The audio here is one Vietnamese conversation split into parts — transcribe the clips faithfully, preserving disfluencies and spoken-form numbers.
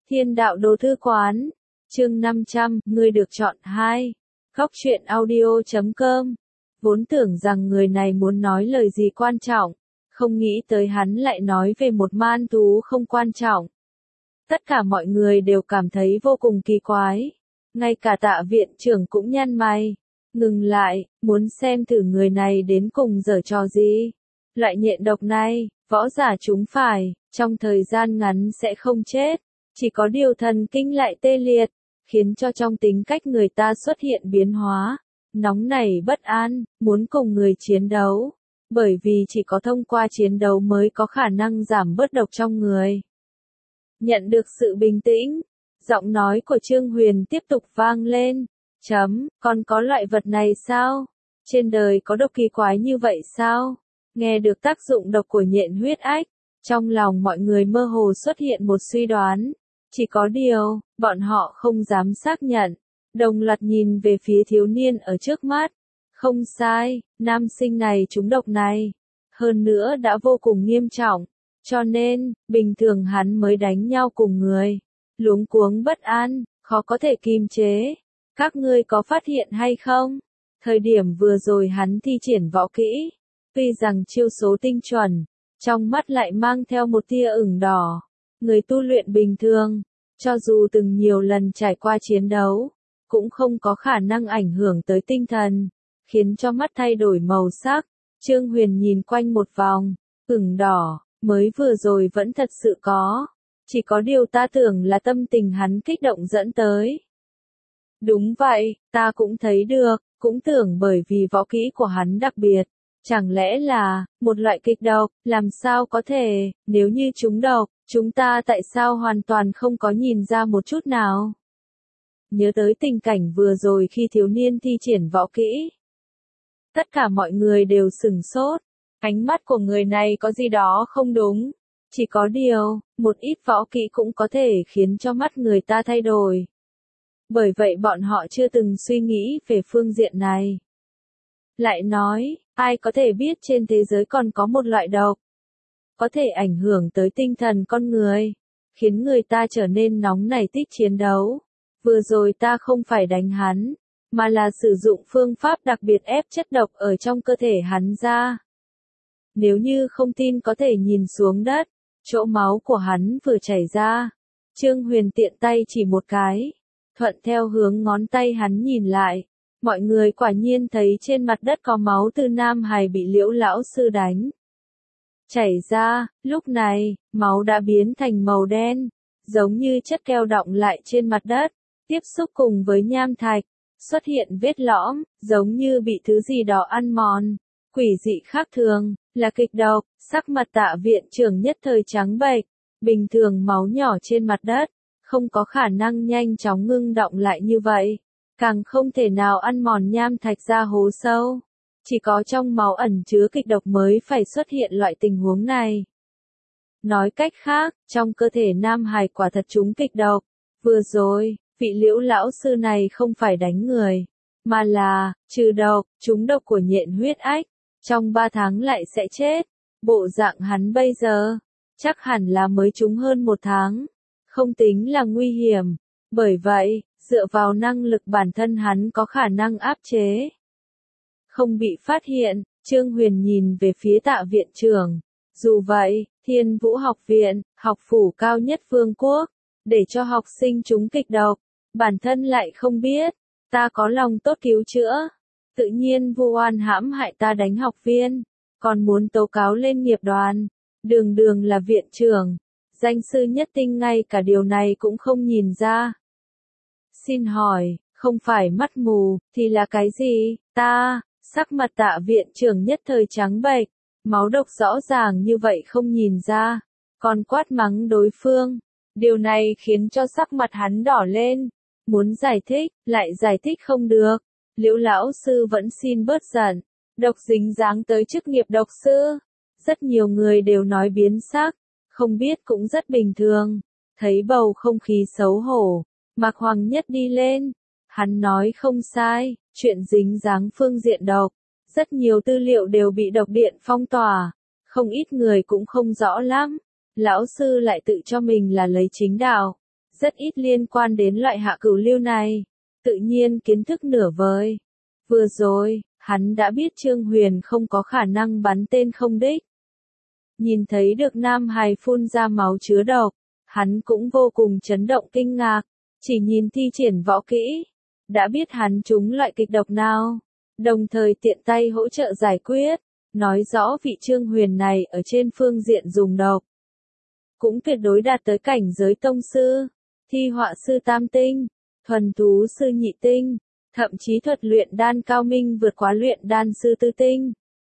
Thiên đạo đồ thư quán, chương năm trăm, người được chọn hai. Góc truyện audio chấm com. Vốn tưởng rằng người này muốn nói lời gì quan trọng, không nghĩ tới hắn lại nói về một man thú không quan trọng. Tất cả mọi người đều cảm thấy vô cùng kỳ quái. Ngay cả Tạ viện trưởng cũng nhăn mày, ngừng lại, muốn xem thử người này đến cùng giở trò gì. Loại nhện độc này, võ giả chúng phải, trong thời gian ngắn sẽ không chết, chỉ có điều thần kinh lại tê liệt, khiến cho trong tính cách người ta xuất hiện biến hóa, nóng nảy bất an, muốn cùng người chiến đấu, bởi vì chỉ có thông qua chiến đấu mới có khả năng giảm bớt độc trong người. Nhận được sự bình tĩnh, giọng nói của Trương Huyền tiếp tục vang lên, chấm, còn có loại vật này sao? Trên đời có độc kỳ quái như vậy sao? Nghe được tác dụng độc của nhện huyết ách, trong lòng mọi người mơ hồ xuất hiện một suy đoán, chỉ có điều, bọn họ không dám xác nhận, đồng loạt nhìn về phía thiếu niên ở trước mắt. Không sai, nam sinh này trúng độc này, hơn nữa đã vô cùng nghiêm trọng, cho nên, bình thường hắn mới đánh nhau cùng người, luống cuống bất an, khó có thể kiềm chế. Các ngươi có phát hiện hay không? Thời điểm vừa rồi hắn thi triển võ kỹ, tuy rằng chiêu số tinh chuẩn, trong mắt lại mang theo một tia ửng đỏ. Người tu luyện bình thường, cho dù từng nhiều lần trải qua chiến đấu, cũng không có khả năng ảnh hưởng tới tinh thần, khiến cho mắt thay đổi màu sắc. Trương Huyền nhìn quanh một vòng, ửng đỏ, mới vừa rồi vẫn thật sự có. Chỉ có điều ta tưởng là tâm tình hắn kích động dẫn tới. Đúng vậy, ta cũng thấy được, cũng tưởng bởi vì võ kỹ của hắn đặc biệt. Chẳng lẽ là, một loại kịch độc, làm sao có thể, nếu như chúng độc, chúng ta tại sao hoàn toàn không có nhìn ra một chút nào? Nhớ tới tình cảnh vừa rồi khi thiếu niên thi triển võ kỹ. Tất cả mọi người đều sửng sốt, ánh mắt của người này có gì đó không đúng. Chỉ có điều, một ít võ kỹ cũng có thể khiến cho mắt người ta thay đổi. Bởi vậy bọn họ chưa từng suy nghĩ về phương diện này. Lại nói, ai có thể biết trên thế giới còn có một loại độc, có thể ảnh hưởng tới tinh thần con người, khiến người ta trở nên nóng nảy tích chiến đấu. Vừa rồi ta không phải đánh hắn, mà là sử dụng phương pháp đặc biệt ép chất độc ở trong cơ thể hắn ra. Nếu như không tin có thể nhìn xuống đất, chỗ máu của hắn vừa chảy ra. Trương Huyền tiện tay chỉ một cái, thuận theo hướng ngón tay hắn nhìn lại. Mọi người quả nhiên thấy trên mặt đất có máu từ Nam Hải bị Liễu lão sư đánh. Chảy ra, lúc này, máu đã biến thành màu đen, giống như chất keo đọng lại trên mặt đất, tiếp xúc cùng với nham thạch, xuất hiện vết lõm, giống như bị thứ gì đó ăn mòn. Quỷ dị khác thường, là kịch độc, sắc mặt Tạ viện trưởng nhất thời trắng bệch, bình thường máu nhỏ trên mặt đất, không có khả năng nhanh chóng ngưng đọng lại như vậy. Càng không thể nào ăn mòn nham thạch ra hố sâu. Chỉ có trong máu ẩn chứa kịch độc mới phải xuất hiện loại tình huống này. Nói cách khác, trong cơ thể Nam Hải quả thật trúng kịch độc. Vừa rồi, vị Liễu lão sư này không phải đánh người, mà là, trừ độc, trúng độc của nhện huyết ách. Trong ba tháng lại sẽ chết. Bộ dạng hắn bây giờ, chắc hẳn là mới trúng hơn một tháng. Không tính là nguy hiểm. Bởi vậy, dựa vào năng lực bản thân hắn có khả năng áp chế. Không bị phát hiện, Trương Huyền nhìn về phía Tạ viện trưởng. Dù vậy, Thiên Vũ học viện, học phủ cao nhất vương quốc, để cho học sinh trúng kịch độc, bản thân lại không biết. Ta có lòng tốt cứu chữa, tự nhiên vu oan hãm hại ta đánh học viên, còn muốn tố cáo lên nghiệp đoàn. Đường đường là viện trưởng, danh sư nhất tinh ngay cả điều này cũng không nhìn ra. Xin hỏi, không phải mắt mù, thì là cái gì? Ta, sắc mặt Tạ viện trưởng nhất thời trắng bệch, máu độc rõ ràng như vậy không nhìn ra, còn quát mắng đối phương. Điều này khiến cho sắc mặt hắn đỏ lên, muốn giải thích, lại giải thích không được. Liễu lão sư vẫn xin bớt giận, độc dính dáng tới chức nghiệp độc sư. Rất nhiều người đều nói biến sắc, không biết cũng rất bình thường. Thấy bầu không khí xấu hổ, Mạc Hoàng Nhất đi lên. Hắn nói không sai, chuyện dính dáng phương diện độc. Rất nhiều tư liệu đều bị độc điện phong tỏa. Không ít người cũng không rõ lắm. Lão sư lại tự cho mình là lấy chính đạo. rất ít liên quan đến loại hạ cửu lưu này, tự nhiên kiến thức nửa vời. Vừa rồi, hắn đã biết Trương Huyền không có khả năng bắn tên không đích. Nhìn thấy được nam hài phun ra máu chứa độc, hắn cũng vô cùng chấn động kinh ngạc, chỉ nhìn thi triển võ kỹ, đã biết hắn trúng loại kịch độc nào, đồng thời tiện tay hỗ trợ giải quyết, nói rõ vị Trương Huyền này ở trên phương diện dùng độc. Cũng tuyệt đối đạt tới cảnh giới tông sư, thi họa sư tam tinh, thuần thú sư nhị tinh, thậm chí thuật luyện đan cao minh vượt quá luyện đan sư tư tinh.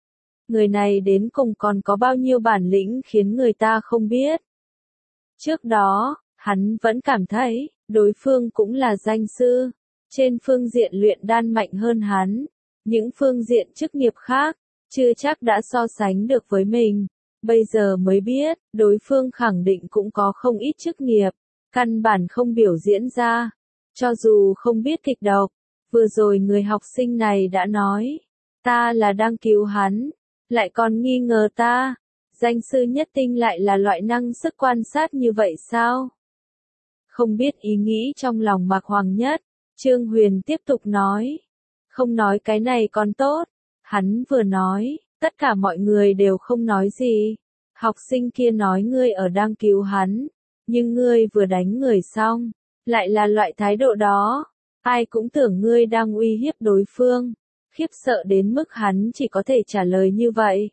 Người này đến cùng còn có bao nhiêu bản lĩnh khiến người ta không biết. Trước đó, hắn vẫn cảm thấy, đối phương cũng là danh sư, trên phương diện luyện đan mạnh hơn hắn, những phương diện chức nghiệp khác, chưa chắc đã so sánh được với mình. Bây giờ mới biết, đối phương khẳng định cũng có không ít chức nghiệp, căn bản không biểu diễn ra. Cho dù không biết kịch độc, vừa rồi người học sinh này đã nói, ta là đang cứu hắn, lại còn nghi ngờ ta, danh sư nhất tinh lại là loại năng sức quan sát như vậy sao? Không biết ý nghĩ trong lòng Mạc Hoàng Nhất, Trương Huyền tiếp tục nói, không nói cái này còn tốt, hắn vừa nói, tất cả mọi người đều không nói gì, học sinh kia nói ngươi ở đang cứu hắn, nhưng ngươi vừa đánh người xong, lại là loại thái độ đó, ai cũng tưởng ngươi đang uy hiếp đối phương, khiếp sợ đến mức hắn chỉ có thể trả lời như vậy.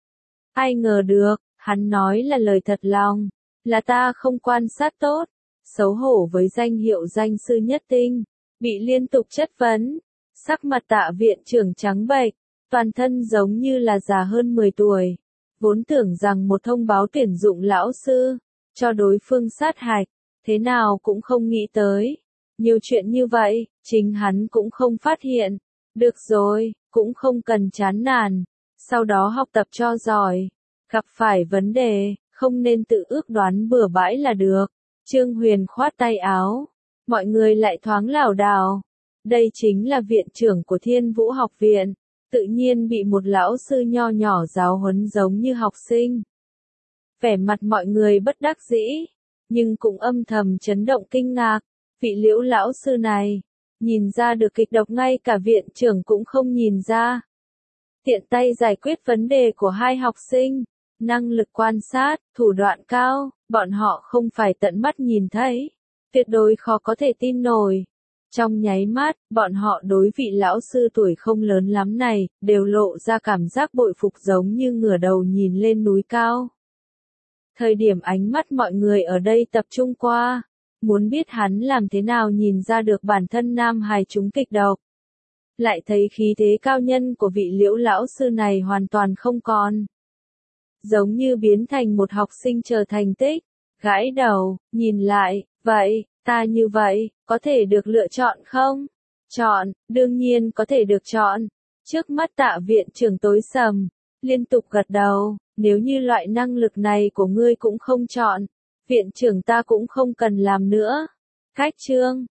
Ai ngờ được, hắn nói là lời thật lòng, là ta không quan sát tốt, xấu hổ với danh hiệu danh sư nhất tinh, bị liên tục chất vấn, sắc mặt Tạ viện trưởng trắng bệch, toàn thân giống như là già hơn mười tuổi, vốn tưởng rằng một thông báo tuyển dụng lão sư, cho đối phương sát hạch, thế nào cũng không nghĩ tới. Nhiều chuyện như vậy, chính hắn cũng không phát hiện. Được rồi, cũng không cần chán nản, sau đó học tập cho giỏi, gặp phải vấn đề, không nên tự ước đoán bừa bãi là được. Trương Huyền khoát tay áo, mọi người lại thoáng lảo đảo. Đây chính là viện trưởng của Thiên Vũ học viện, tự nhiên bị một lão sư nho nhỏ giáo huấn giống như học sinh. Vẻ mặt mọi người bất đắc dĩ, nhưng cũng âm thầm chấn động kinh ngạc, vị Liễu lão sư này, nhìn ra được kịch độc ngay cả viện trưởng cũng không nhìn ra. Tiện tay giải quyết vấn đề của hai học sinh, năng lực quan sát, thủ đoạn cao, bọn họ không phải tận mắt nhìn thấy, tuyệt đối khó có thể tin nổi. Trong nháy mắt, bọn họ đối vị lão sư tuổi không lớn lắm này, đều lộ ra cảm giác bội phục giống như ngửa đầu nhìn lên núi cao. Thời điểm ánh mắt mọi người ở đây tập trung qua, muốn biết hắn làm thế nào nhìn ra được bản thân nam hài trúng kịch độc. Lại thấy khí thế cao nhân của vị Liễu lão sư này hoàn toàn không còn. Giống như biến thành một học sinh chờ thành tích, gãi đầu, nhìn lại, vậy, ta như vậy, có thể được lựa chọn không? Chọn, đương nhiên có thể được chọn. Trước mắt Tạ viện trưởng tối sầm, liên tục gật đầu, nếu như loại năng lực này của ngươi cũng không chọn, viện trưởng ta cũng không cần làm nữa. Cách chương